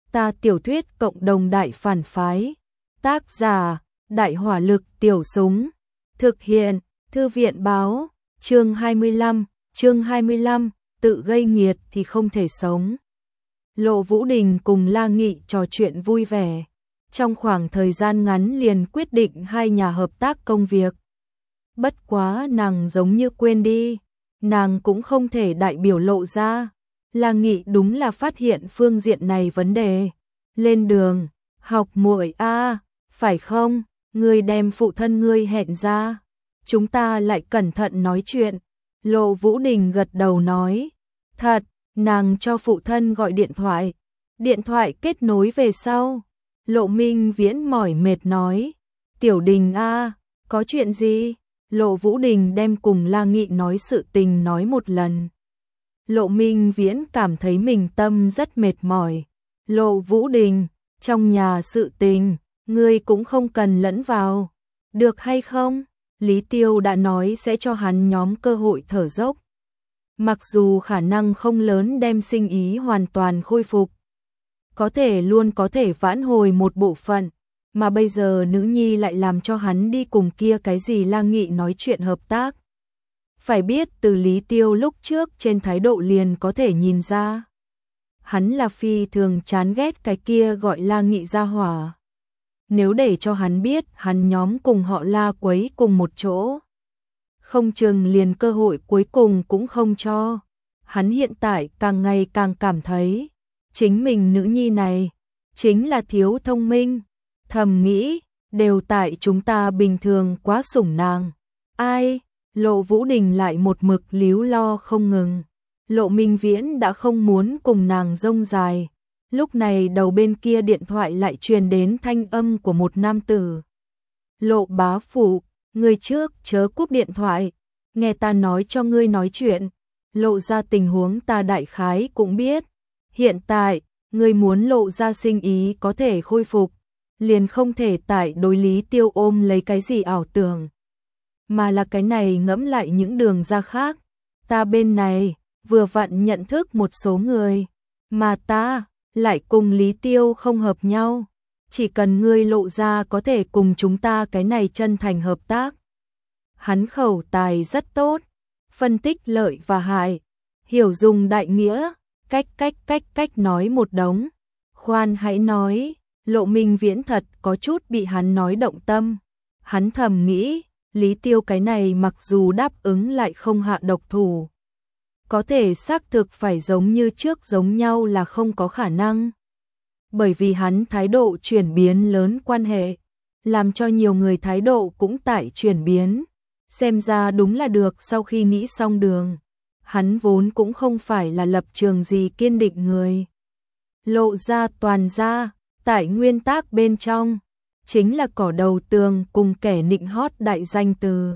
Ta tiểu thuyết cộng đồng đại phản phái. Tác giả, Đại hỏa lực tiểu súng. Thực hiện, Thư viện báo. Chương 25, tự gây nghiệt thì không thể sống. Lộ Vũ Đình cùng La Nghị trò chuyện vui vẻ. Trong khoảng thời gian ngắn liền quyết định hai nhà hợp tác công việc. Bất quá nàng giống như quên đi, nàng cũng không thể đại biểu lộ ra. La Nghị đúng là phát hiện phương diện này vấn đề. Lên đường, học muội a, phải không? Ngươi đem phụ thân ngươi hẹn ra, chúng ta lại cẩn thận nói chuyện. Lộ Vũ Đình gật đầu nói, thật. Nàng cho phụ thân gọi điện thoại kết nối về sau. Lộ Minh Viễn mỏi mệt nói, Tiểu Đình a, có chuyện gì? Lộ Vũ Đình đem cùng La Nghị nói sự tình nói một lần. Lộ Minh Viễn cảm thấy mình tâm rất mệt mỏi. Lộ Vũ Đình, trong nhà sự tình, ngươi cũng không cần lẫn vào, được hay không? Lý Tiêu đã nói sẽ cho hắn nhóm cơ hội thở dốc. Mặc dù khả năng không lớn đem sinh ý hoàn toàn khôi phục, có thể luôn có thể vãn hồi một bộ phận, mà bây giờ nữ nhi lại làm cho hắn đi cùng kia cái gì La Nghị nói chuyện hợp tác. Phải biết từ Lý Tiêu lúc trước trên thái độ liền có thể nhìn ra, hắn là phi thường chán ghét cái kia gọi La Nghị ra hỏa. Nếu để cho hắn biết hắn nhóm cùng họ La quấy cùng một chỗ, không chừng liền cơ hội cuối cùng cũng không cho. Hắn hiện tại càng ngày càng cảm thấy, chính mình nữ nhi này, chính là thiếu thông minh. Thầm nghĩ, đều tại chúng ta bình thường quá sủng nàng. Ai? Lộ Vũ Đình lại một mực líu lo không ngừng. Lộ Minh Viễn đã không muốn cùng nàng rông dài. Lúc này đầu bên kia điện thoại lại truyền đến thanh âm của một nam tử. Lộ bá phụ, ngươi trước chớ cúp điện thoại, nghe ta nói cho ngươi nói chuyện. Lộ ra tình huống ta đại khái cũng biết. Hiện tại, ngươi muốn lộ ra sinh ý có thể khôi phục, liền không thể tại đối Lý Tiêu ôm lấy cái gì ảo tưởng, mà là cái này ngẫm lại những đường ra khác. Ta bên này, vừa vặn nhận thức một số người, mà ta lại cùng Lý Tiêu không hợp nhau. Chỉ cần ngươi lộ ra có thể cùng chúng ta cái này chân thành hợp tác. Hắn khẩu tài rất tốt, phân tích lợi và hại, hiểu dùng đại nghĩa, cách nói một đống. Khoan hãy nói, Lộ Minh Viễn thật có chút bị hắn nói động tâm. Hắn thầm nghĩ, Lý Tiêu cái này mặc dù đáp ứng lại không hạ độc thủ, có thể xác thực phải giống như trước giống nhau là không có khả năng. Bởi vì hắn thái độ chuyển biến lớn quan hệ, làm cho nhiều người thái độ cũng tại chuyển biến. Xem ra đúng là được. Sau khi nghĩ xong đường, hắn vốn cũng không phải là lập trường gì kiên định người. Lộ ra toàn ra, tại nguyên tắc bên trong, chính là cỏ đầu tường cùng kẻ nịnh hót đại danh từ.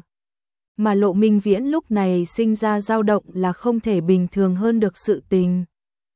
Mà Lộ Minh Viễn lúc này sinh ra dao động là không thể bình thường hơn được sự tình.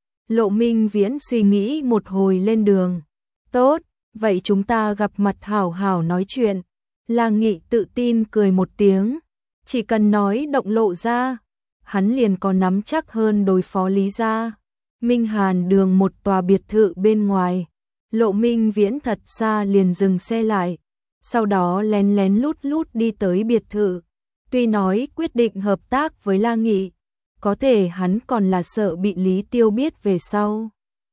Lộ Minh Viễn suy nghĩ một hồi lên đường. Tốt, vậy chúng ta gặp mặt hảo hảo nói chuyện. La Nghị tự tin cười một tiếng. Chỉ cần nói động lộ ra, hắn liền có nắm chắc hơn đối phó Lý gia. Minh Hàn đường một tòa biệt thự bên ngoài. Lộ Minh Viễn thật xa liền dừng xe lại, sau đó lén lén lút đi tới biệt thự. Tuy nói quyết định hợp tác với La Nghị, có thể hắn còn là sợ bị Lý Tiêu biết về sau,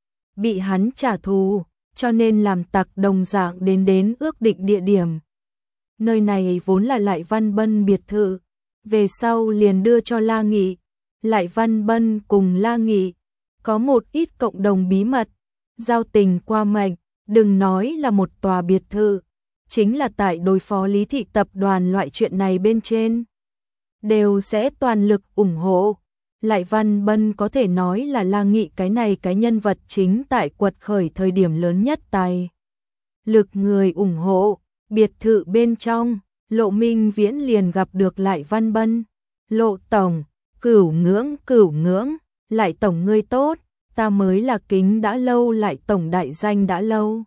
bị hắn trả thù, cho nên làm tặc đồng dạng đến ước định địa điểm. Nơi này vốn là Lại Văn Bân biệt thự, về sau liền đưa cho La Nghị. Lại Văn Bân cùng La Nghị có một ít cộng đồng bí mật, giao tình qua mệnh, đừng nói là một tòa biệt thự, chính là tại đối phó Lý thị tập đoàn loại chuyện này bên trên, đều sẽ toàn lực ủng hộ. Lại Văn Bân có thể nói là La Nghị cái này cái nhân vật chính tại quật khởi thời điểm lớn nhất tài lực người ủng hộ. Biệt thự bên trong, Lộ Minh Viễn liền gặp được Lại Văn Bân. Lộ tổng, cửu ngưỡng, Lại tổng ngươi tốt, ta mới là kính đã lâu Lại tổng đại danh đã lâu.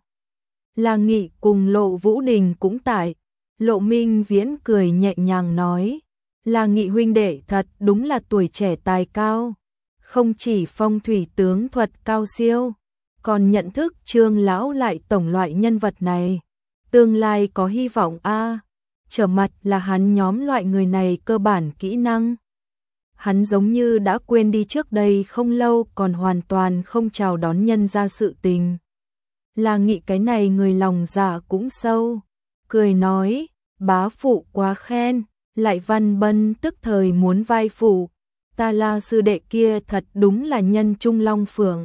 La Nghị cùng Lộ Vũ Đình cũng tại. Lộ Minh Viễn cười nhẹ nhàng nói, La Nghị huynh đệ thật đúng là tuổi trẻ tài cao, không chỉ phong thủy tướng thuật cao siêu, còn nhận thức Trương lão lại tổng loại nhân vật này. Tương lai có hy vọng a. Trở mặt là hắn nhóm loại người này cơ bản kỹ năng. Hắn giống như đã quên đi trước đây không lâu còn hoàn toàn không chào đón nhân ra sự tình. Là nghĩ cái này người lòng dạ cũng sâu. Cười nói, bá phụ quá khen, lại Văn Bân tức thời muốn vai phụ. Ta là sư đệ kia thật đúng là nhân trung long phượng.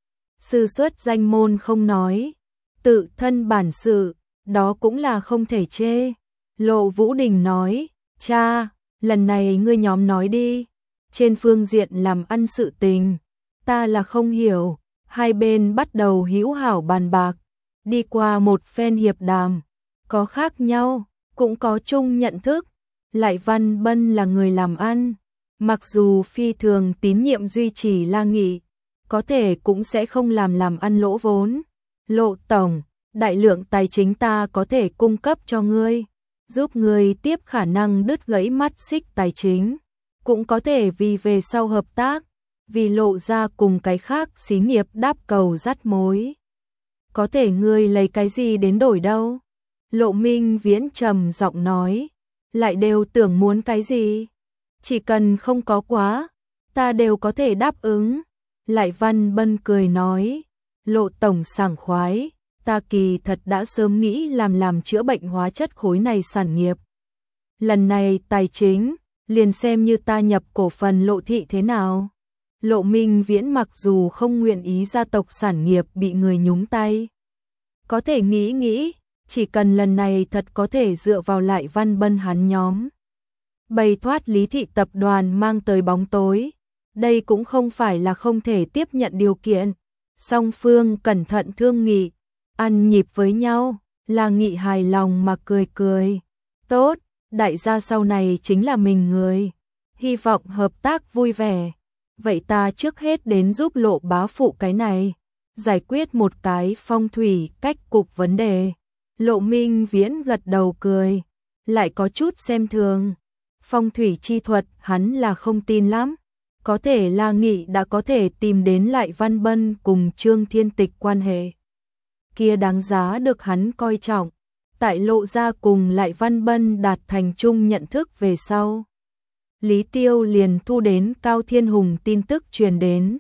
Sư xuất danh môn không nói, tự thân bản sự, đó cũng là không thể chê. Lộ Vũ Đình nói, cha, lần này ngươi nhóm nói đi, trên phương diện làm ăn sự tình, ta là không hiểu. Hai bên bắt đầu hữu hảo bàn bạc, đi qua một phen hiệp đàm, có khác nhau, cũng có chung nhận thức. Lại Văn Bân là người làm ăn, mặc dù phi thường tín nhiệm duy trì La Nghị, có thể cũng sẽ không làm ăn lỗ vốn. Lộ tổng, đại lượng tài chính ta có thể cung cấp cho ngươi, giúp ngươi tiếp khả năng đứt gãy mắt xích tài chính, cũng có thể vì về sau hợp tác, vì Lộ ra cùng cái khác xí nghiệp đáp cầu dắt mối. Có thể ngươi lấy cái gì đến đổi đâu? Lộ Minh Viễn trầm giọng nói, lại đều tưởng muốn cái gì? Chỉ cần không có quá, ta đều có thể đáp ứng. Lại Văn Bân cười nói, Lộ tổng sảng khoái, ta kỳ thật đã sớm nghĩ làm chữa bệnh hóa chất khối này sản nghiệp. Lần này tài chính, liền xem như ta nhập cổ phần Lộ thị thế nào. Lộ Minh Viễn mặc dù không nguyện ý gia tộc sản nghiệp bị người nhúng tay, có thể nghĩ, chỉ cần lần này thật có thể dựa vào Lại Văn Bân hắn nhóm, bày thoát Lý thị tập đoàn mang tới bóng tối, đây cũng không phải là không thể tiếp nhận điều kiện. Song phương cẩn thận thương nghị, ăn nhịp với nhau, La Nghị hài lòng mà cười. Tốt, đại gia sau này chính là mình người, hy vọng hợp tác vui vẻ. Vậy ta trước hết đến giúp Lộ bá phụ cái này, giải quyết một cái phong thủy cách cục vấn đề. Lộ Minh Viễn gật đầu cười, lại có chút xem thường. Phong thủy chi thuật hắn là không tin lắm. Có thể La Nghị đã có thể tìm đến Lại Văn Bân cùng Trương Thiên Tịch quan hệ kia đáng giá được hắn coi trọng. Tại Lộ ra cùng Lại Văn Bân đạt thành chung nhận thức về sau, Lý Tiêu liền thu đến Cao Thiên Hùng tin tức truyền đến.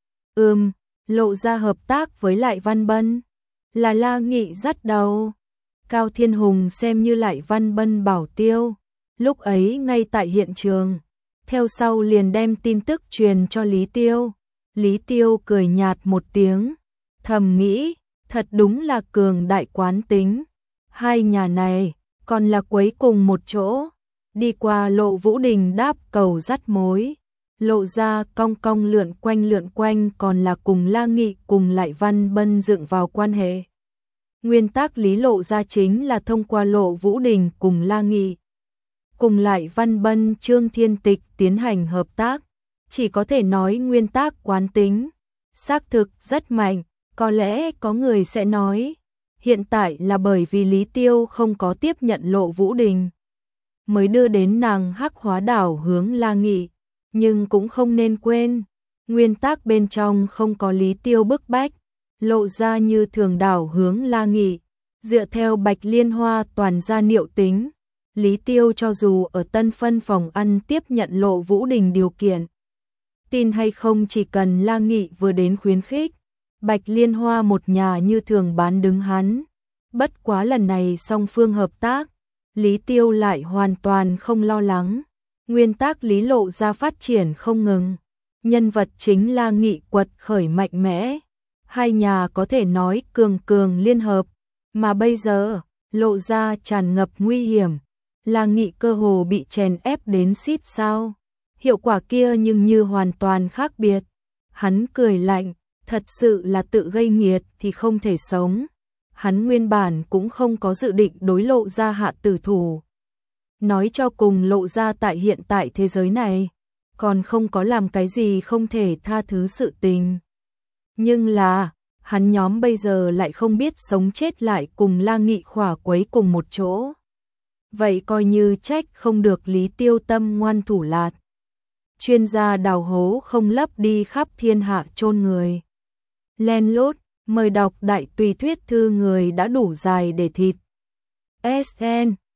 Lộ ra hợp tác với Lại Văn Bân, là La Nghị dắt đầu. Cao Thiên Hùng xem như Lại Văn Bân bảo tiêu, lúc ấy ngay tại hiện trường, theo sau liền đem tin tức truyền cho Lý Tiêu. Lý Tiêu cười nhạt một tiếng, thầm nghĩ, thật đúng là cường đại quán tính. Hai nhà này còn là quấy cùng một chỗ, đi qua Lộ Vũ Đình đáp cầu dắt mối. Lộ ra cong lượn quanh còn là cùng La Nghị cùng Lại Văn Bân dựng vào quan hệ. Nguyên tắc Lý Lộ ra chính là thông qua Lộ Vũ Đình cùng La Nghị, cùng Lại Văn Bân Trương Thiên Tịch tiến hành hợp tác. Chỉ có thể nói nguyên tắc quán tính, xác thực rất mạnh. Có lẽ có người sẽ nói, hiện tại là bởi vì Lý Tiêu không có tiếp nhận Lộ Vũ Đình, mới đưa đến nàng hắc hóa đảo hướng La Nghị. Nhưng cũng không nên quên, nguyên tắc bên trong không có Lý Tiêu bức bách, Lộ ra như thường đảo hướng La Nghị. Dựa theo Bạch Liên Hoa toàn gia niệu tính, Lý Tiêu cho dù ở Tân Phân phòng ăn tiếp nhận Lộ Vũ Đình điều kiện, tin hay không chỉ cần La Nghị vừa đến khuyến khích, Bạch Liên Hoa một nhà như thường bán đứng hắn. Bất quá lần này song phương hợp tác, Lý Tiêu lại hoàn toàn không lo lắng. Nguyên tắc Lý Lộ ra phát triển không ngừng, nhân vật chính La Nghị quật khởi mạnh mẽ, hai nhà có thể nói cường liên hợp. Mà bây giờ, Lộ ra tràn ngập nguy hiểm, La Nghị cơ hồ bị chèn ép đến xít sao. Hiệu quả kia nhưng như hoàn toàn khác biệt. Hắn cười lạnh, thật sự là tự gây nghiệt thì không thể sống. Hắn nguyên bản cũng không có dự định đối Lộ ra hạ tử thủ. Nói cho cùng Lộ ra tại hiện tại thế giới này, còn không có làm cái gì không thể tha thứ sự tình. Nhưng là, hắn nhóm bây giờ lại không biết sống chết lại cùng La Nghị khỏa quấy cùng một chỗ. Vậy coi như trách không được Lý Tiêu tâm ngoan thủ lạt. Chuyên gia đào hố không lấp đi khắp thiên hạ chôn người. Len lút, Mời đọc đại tùy thuyết thư người đã đủ dài để thịt. SN